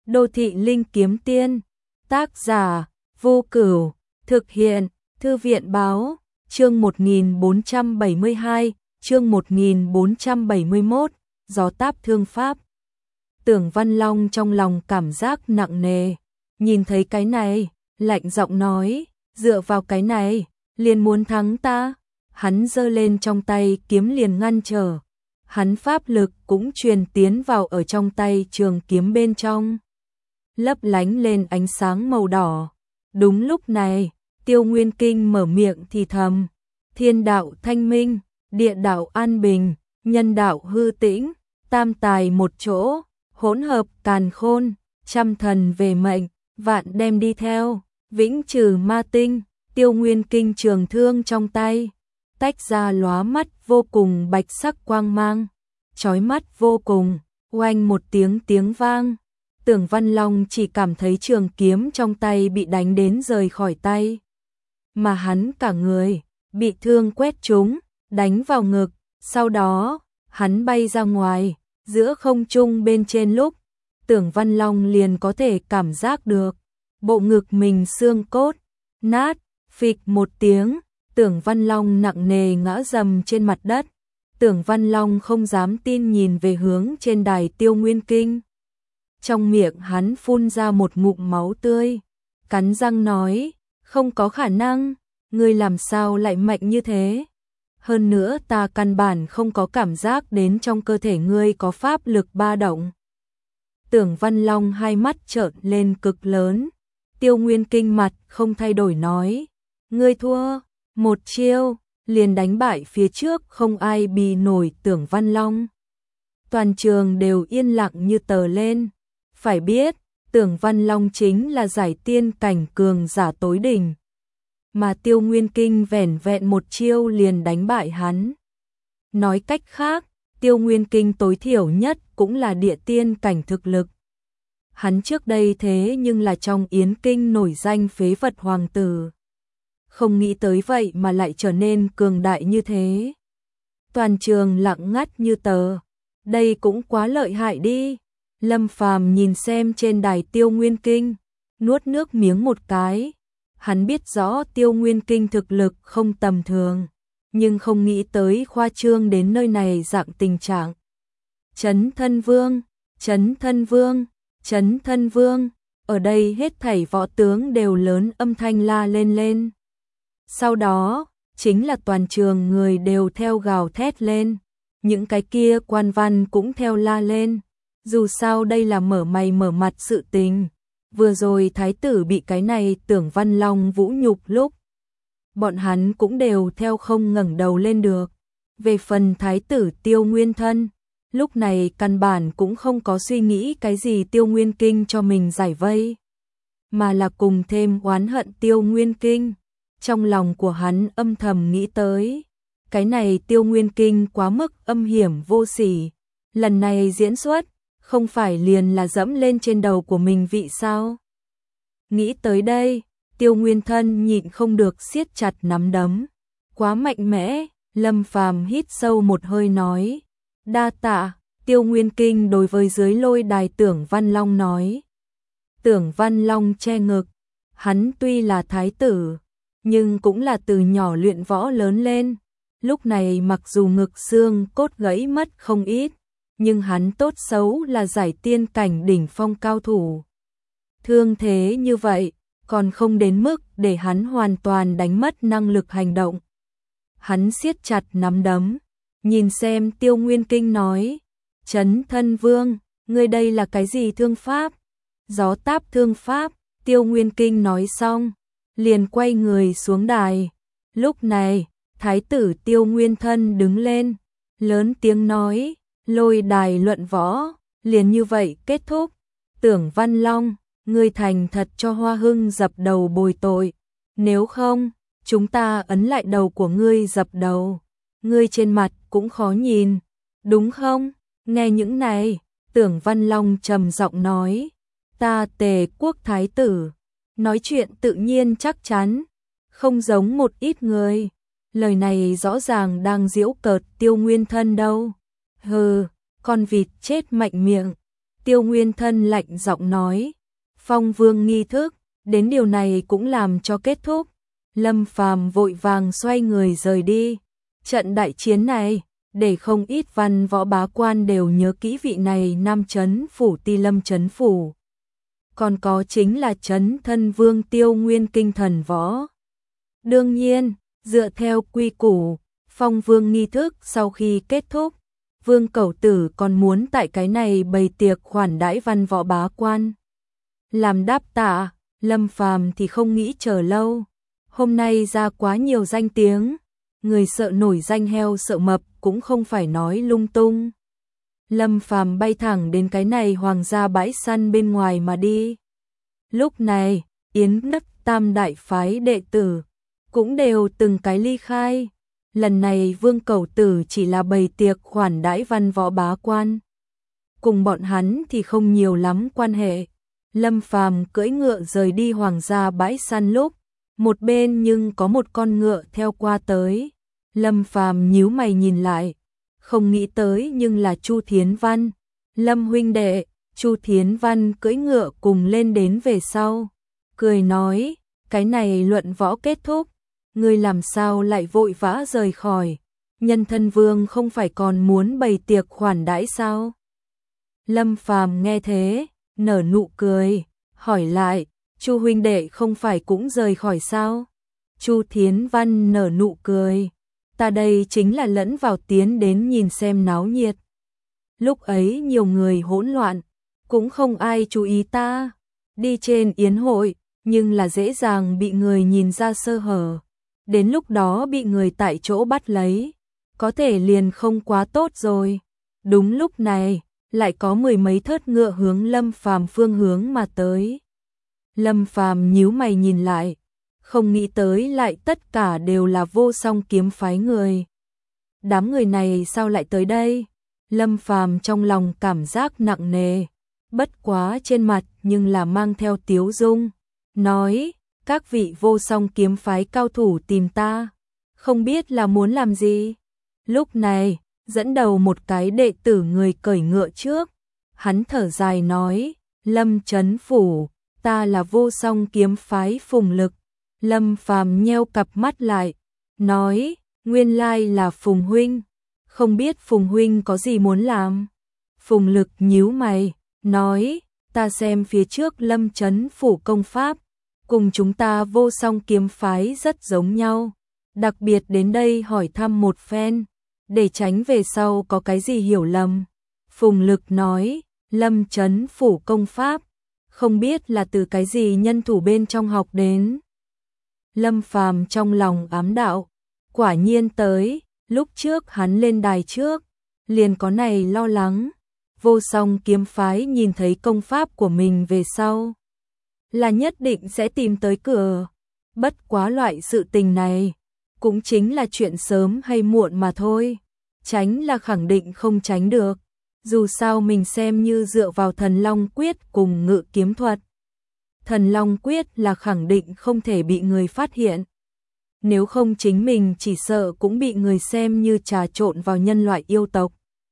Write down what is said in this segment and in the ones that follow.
Đô thị linh kiếm tiên. Tác giả Vô Cửu. Thực hiện Thư viện báo. Chương 1472, chương 1471, gió táp thương pháp. Tưởng Văn Long trong lòng cảm giác nặng nề, nhìn thấy cái này, lạnh giọng nói, dựa vào cái này, liền muốn thắng ta. Hắn giơ lên trong tay kiếm liền ngăn trở, hắn pháp lực cũng truyền tiến vào ở trong tay trường kiếm bên trong, lấp lánh lên ánh sáng màu đỏ. Đúng lúc này, Tiêu Nguyên Kinh mở miệng thì thầm, thiên đạo thanh minh, địa đạo an bình, nhân đạo hư tĩnh, tam tài một chỗ, hỗn hợp càn khôn, trăm thần về mệnh, vạn đem đi theo, vĩnh trừ ma tinh. Tiêu Nguyên Kinh trường thương trong tay, tách ra lóa mắt vô cùng bạch sắc quang mang, chói mắt vô cùng, oanh một tiếng vang. Tưởng Văn Long chỉ cảm thấy trường kiếm trong tay bị đánh đến rời khỏi tay, mà hắn cả người bị thương quét trúng, đánh vào ngực, sau đó hắn bay ra ngoài, giữa không trung bên trên lúc, Tưởng Văn Long liền có thể cảm giác được bộ ngực mình xương cốt nát, phịch một tiếng, Tưởng Văn Long nặng nề ngã rầm trên mặt đất. Tưởng Văn Long không dám tin nhìn về hướng trên đài Tiêu Nguyên Kinh. Trong miệng hắn phun ra một ngụm máu tươi, cắn răng nói, không có khả năng, ngươi làm sao lại mạnh như thế? Hơn nữa ta căn bản không có cảm giác đến trong cơ thể ngươi có pháp lực ba động. Tưởng Văn Long hai mắt trợn lên cực lớn. Tiêu Nguyên Kinh mặt không thay đổi nói, ngươi thua, một chiêu, liền đánh bại phía trước không ai bì nổi Tưởng Văn Long. Toàn trường đều yên lặng như tờ lên. Phải biết, Tưởng Văn Long chính là giải tiên cảnh cường giả tối đỉnh, mà Tiêu Nguyên Kinh vẻn vẹn một chiêu liền đánh bại hắn. Nói cách khác, Tiêu Nguyên Kinh tối thiểu nhất cũng là địa tiên cảnh thực lực. Hắn trước đây thế nhưng là trong Yến Kinh nổi danh phế vật hoàng tử. Không nghĩ tới vậy mà lại trở nên cường đại như thế. Toàn trường lặng ngắt như tờ. Đây cũng quá lợi hại đi. Lâm Phàm nhìn xem trên đài Tiêu Nguyên Kinh, nuốt nước miếng một cái. Hắn biết rõ Tiêu Nguyên Kinh thực lực không tầm thường, nhưng không nghĩ tới khoa trương đến nơi này dạng tình trạng. Chấn Thân Vương, Chấn Thân Vương, Chấn Thân Vương, ở đây hết thảy võ tướng đều lớn âm thanh la lên. Sau đó, chính là toàn trường người đều theo gào thét lên, những cái kia quan văn cũng theo la lên. Dù sao đây là mở mày mở mặt sự tình. Vừa rồi thái tử bị cái này Tưởng Văn Long vũ nhục lúc, bọn hắn cũng đều theo không ngẩng đầu lên được. Về phần thái tử Tiêu Nguyên Thân, lúc này căn bản cũng không có suy nghĩ cái gì Tiêu Nguyên Kinh cho mình giải vây, mà là cùng thêm oán hận Tiêu Nguyên Kinh. Trong lòng của hắn âm thầm nghĩ tới, cái này Tiêu Nguyên Kinh quá mức âm hiểm vô sỉ, lần này diễn xuất không phải liền là dẫm lên trên đầu của mình vị sao? Nghĩ tới đây, Tiêu Nguyên Thân nhịn không được siết chặt nắm đấm. Quá mạnh mẽ, Lâm Phàm hít sâu một hơi nói. Đa tạ, Tiêu Nguyên Kinh đối với dưới lôi đài Tưởng Văn Long nói. Tưởng Văn Long che ngực, hắn tuy là thái tử, nhưng cũng là từ nhỏ luyện võ lớn lên. Lúc này mặc dù ngực xương cốt gãy mất không ít, nhưng hắn tốt xấu là giải tiên cảnh đỉnh phong cao thủ. Thương thế như vậy, còn không đến mức để hắn hoàn toàn đánh mất năng lực hành động. Hắn siết chặt nắm đấm, nhìn xem Tiêu Nguyên Kinh nói, Chấn Thân Vương, ngươi đây là cái gì thương pháp? Gió táp thương pháp. Tiêu Nguyên Kinh nói xong, liền quay người xuống đài. Lúc này, thái tử Tiêu Nguyên Thân đứng lên, lớn tiếng nói, lôi đài luận võ, liền như vậy kết thúc. Tưởng Văn Long, ngươi thành thật cho Hoa Hưng dập đầu bồi tội, nếu không, chúng ta ấn lại đầu của ngươi dập đầu. Ngươi trên mặt cũng khó nhìn, đúng không? Nghe những này, Tưởng Văn Long trầm giọng nói, ta Tề quốc thái tử, nói chuyện tự nhiên chắc chắn, không giống một ít người. Lời này rõ ràng đang giễu cợt Tiêu Nguyên Thân đâu. Hừ, con vịt chết mạnh miệng. Tiêu Nguyên Thân lạnh giọng nói, Phong Vương nghi thức, đến điều này cũng làm cho kết thúc. Lâm Phàm vội vàng xoay người rời đi. Trận đại chiến này, để không ít văn võ bá quan đều nhớ kỹ vị này Nam Trấn Phủ Ti Lâm Trấn Phủ. Còn có chính là Trấn Thân Vương Tiêu Nguyên Kinh Thần Võ. Đương nhiên, dựa theo quy củ, Phong Vương nghi thức sau khi kết thúc, Vương Cẩu Tử còn muốn tại cái này bày tiệc khoản đãi văn võ bá quan. Làm đáp tạ, Lâm Phàm thì không nghĩ chờ lâu. Hôm nay ra quá nhiều danh tiếng, người sợ nổi danh heo sợ mập cũng không phải nói lung tung. Lâm Phàm bay thẳng đến cái này hoàng gia bãi săn bên ngoài mà đi. Lúc này, Yến Đất Tam đại phái đệ tử cũng đều từng cái ly khai. Lần này Vương Cẩu Tử chỉ là bày tiệc khoản đãi văn võ bá quan. Cùng bọn hắn thì không nhiều lắm quan hệ. Lâm Phàm cưỡi ngựa rời đi hoàng gia bãi săn lúc, một bên nhưng có một con ngựa theo qua tới. Lâm Phàm nhíu mày nhìn lại, không nghĩ tới nhưng là Chu Thiến Văn. Lâm huynh đệ, Chu Thiến Văn cưỡi ngựa cùng lên đến về sau, cười nói, cái này luận võ kết thúc, ngươi làm sao lại vội vã rời khỏi? Nhân Thân Vương không phải còn muốn bày tiệc khoản đãi sao? Lâm Phàm nghe thế, nở nụ cười, hỏi lại, Chu huynh đệ không phải cũng rời khỏi sao? Chu Thiến Văn nở nụ cười, ta đây chính là lẫn vào tiến đến nhìn xem náo nhiệt. Lúc ấy nhiều người hỗn loạn, cũng không ai chú ý ta. Đi trên yến hội, nhưng là dễ dàng bị người nhìn ra sơ hở. Đến lúc đó bị người tại chỗ bắt lấy, có thể liền không quá tốt rồi. Đúng lúc này, lại có mười mấy thớt ngựa hướng Lâm Phàm phương hướng mà tới. Lâm Phàm nhíu mày nhìn lại, không nghĩ tới lại tất cả đều là Vô Song kiếm phái người. Đám người này sao lại tới đây? Lâm Phàm trong lòng cảm giác nặng nề, bất quá trên mặt nhưng là mang theo tiếu dung, nói, các vị Vô Song kiếm phái cao thủ tìm ta, không biết là muốn làm gì. Lúc này, dẫn đầu một cái đệ tử người cởi ngựa trước, hắn thở dài nói, Lâm Trấn Phủ, ta là Vô Song kiếm phái Phùng Lực. Lâm Phàm nheo cặp mắt lại, nói, nguyên lai là Phùng huynh, không biết Phùng huynh có gì muốn làm. Phùng Lực nhíu mày, nói, ta xem phía trước Lâm Trấn Phủ công pháp, cùng chúng ta Vô Song kiếm phái rất giống nhau, đặc biệt đến đây hỏi thăm một phen, để tránh về sau có cái gì hiểu lầm. Phùng Lực nói, Lâm Trấn Phủ công pháp, không biết là từ cái gì nhân thủ bên trong học đến. Lâm Phàm trong lòng ám đạo, quả nhiên tới, lúc trước hắn lên đài trước, liền có này lo lắng. Vô Song kiếm phái nhìn thấy công pháp của mình về sau, là nhất định sẽ tìm tới cửa. Bất quá loại sự tình này, cũng chính là chuyện sớm hay muộn mà thôi. Tránh là khẳng định không tránh được. Dù sao mình xem như dựa vào Thần Long Quyết cùng Ngự kiếm thuật. Thần Long Quyết là khẳng định không thể bị người phát hiện. Nếu không chính mình chỉ sợ cũng bị người xem như trà trộn vào nhân loại yêu tộc.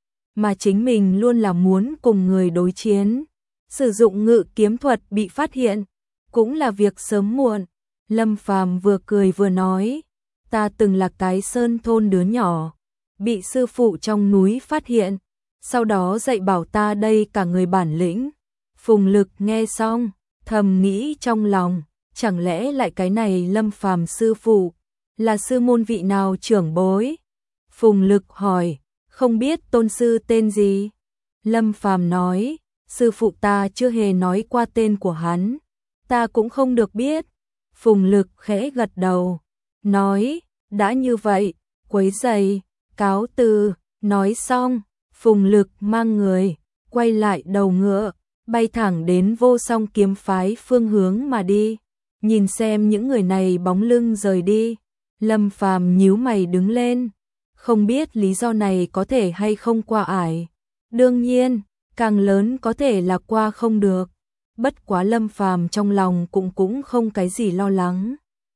Mà chính mình luôn là muốn cùng người đối chiến. Sử dụng Ngự kiếm thuật bị phát hiện, cũng là việc sớm muộn. Lâm Phàm vừa cười vừa nói, ta từng là cái sơn thôn đứa nhỏ, bị sư phụ trong núi phát hiện, sau đó dạy bảo ta đây cả người bản lĩnh. Phùng Lực nghe xong, thầm nghĩ trong lòng, chẳng lẽ lại cái này Lâm Phàm sư phụ, là sư môn vị nào trưởng bối? Phùng Lực hỏi, không biết tôn sư tên gì? Lâm Phàm nói, sư phụ ta chưa hề nói qua tên của hắn, ta cũng không được biết. Phùng Lực khẽ gật đầu, nói, đã như vậy, quấy rầy, cáo từ. Nói xong, Phùng Lực mang người, quay lại đầu ngựa, bay thẳng đến Vô Song kiếm phái phương hướng mà đi. Nhìn xem những người này bóng lưng rời đi, Lâm Phàm nhíu mày đứng lên, không biết lý do này có thể hay không qua ải. Đương nhiên, càng lớn có thể là qua không được. Bất quá Lâm Phàm trong lòng cũng không cái gì lo lắng.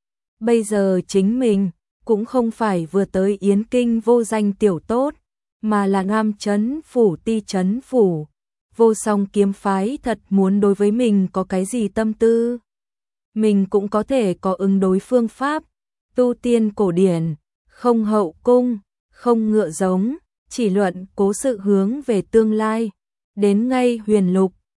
Bây giờ chính mình cũng không phải vừa tới Yến Kinh vô danh tiểu tốt, mà là Nam Trấn Phủ Ti Trấn Phủ. Vô Song kiếm phái thật muốn đối với mình có cái gì tâm tư, mình cũng có thể có ứng đối phương pháp. Tu tiên cổ điển, không hậu cung, không ngựa giống, chỉ luận cố sự hướng về tương lai. Đến ngay huyền lục,